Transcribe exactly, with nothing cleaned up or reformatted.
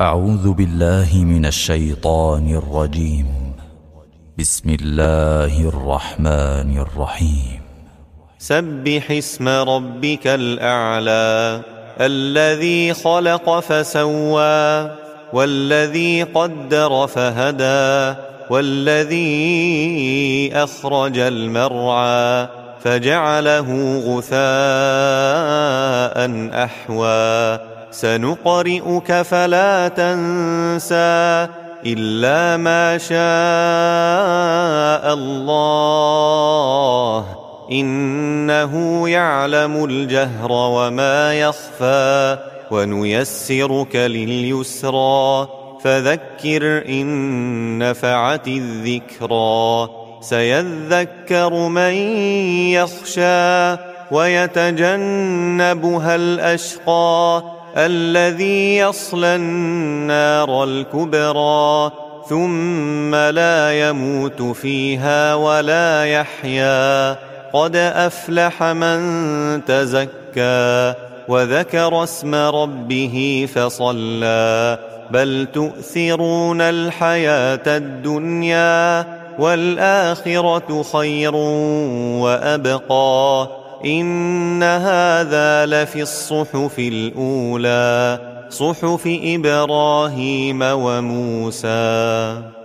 أعوذ بالله من الشيطان الرجيم. بسم الله الرحمن الرحيم. سبح اسم ربك الأعلى الذي خلق فسوى والذي قدر فهدى والذي أخرج المرعى فجعله غثاء أحوى سنقرئك فلا تنسى إلا ما شاء الله إنه يعلم الجهر وما يخفى ونيسرك لليسرى فذكر إن نفعت الذكرى سيذكر من يخشى ويتجنبها الأشقى الذي يصلى النار الكبرى ثم لا يموت فيها ولا يحيا قد أفلح من تزكى وذكر اسم ربه فصلى بل تؤثرون الحياة الدنيا والآخرة خير وأبقى إن هذا لفي الصحف الأولى صحف إبراهيم وموسى.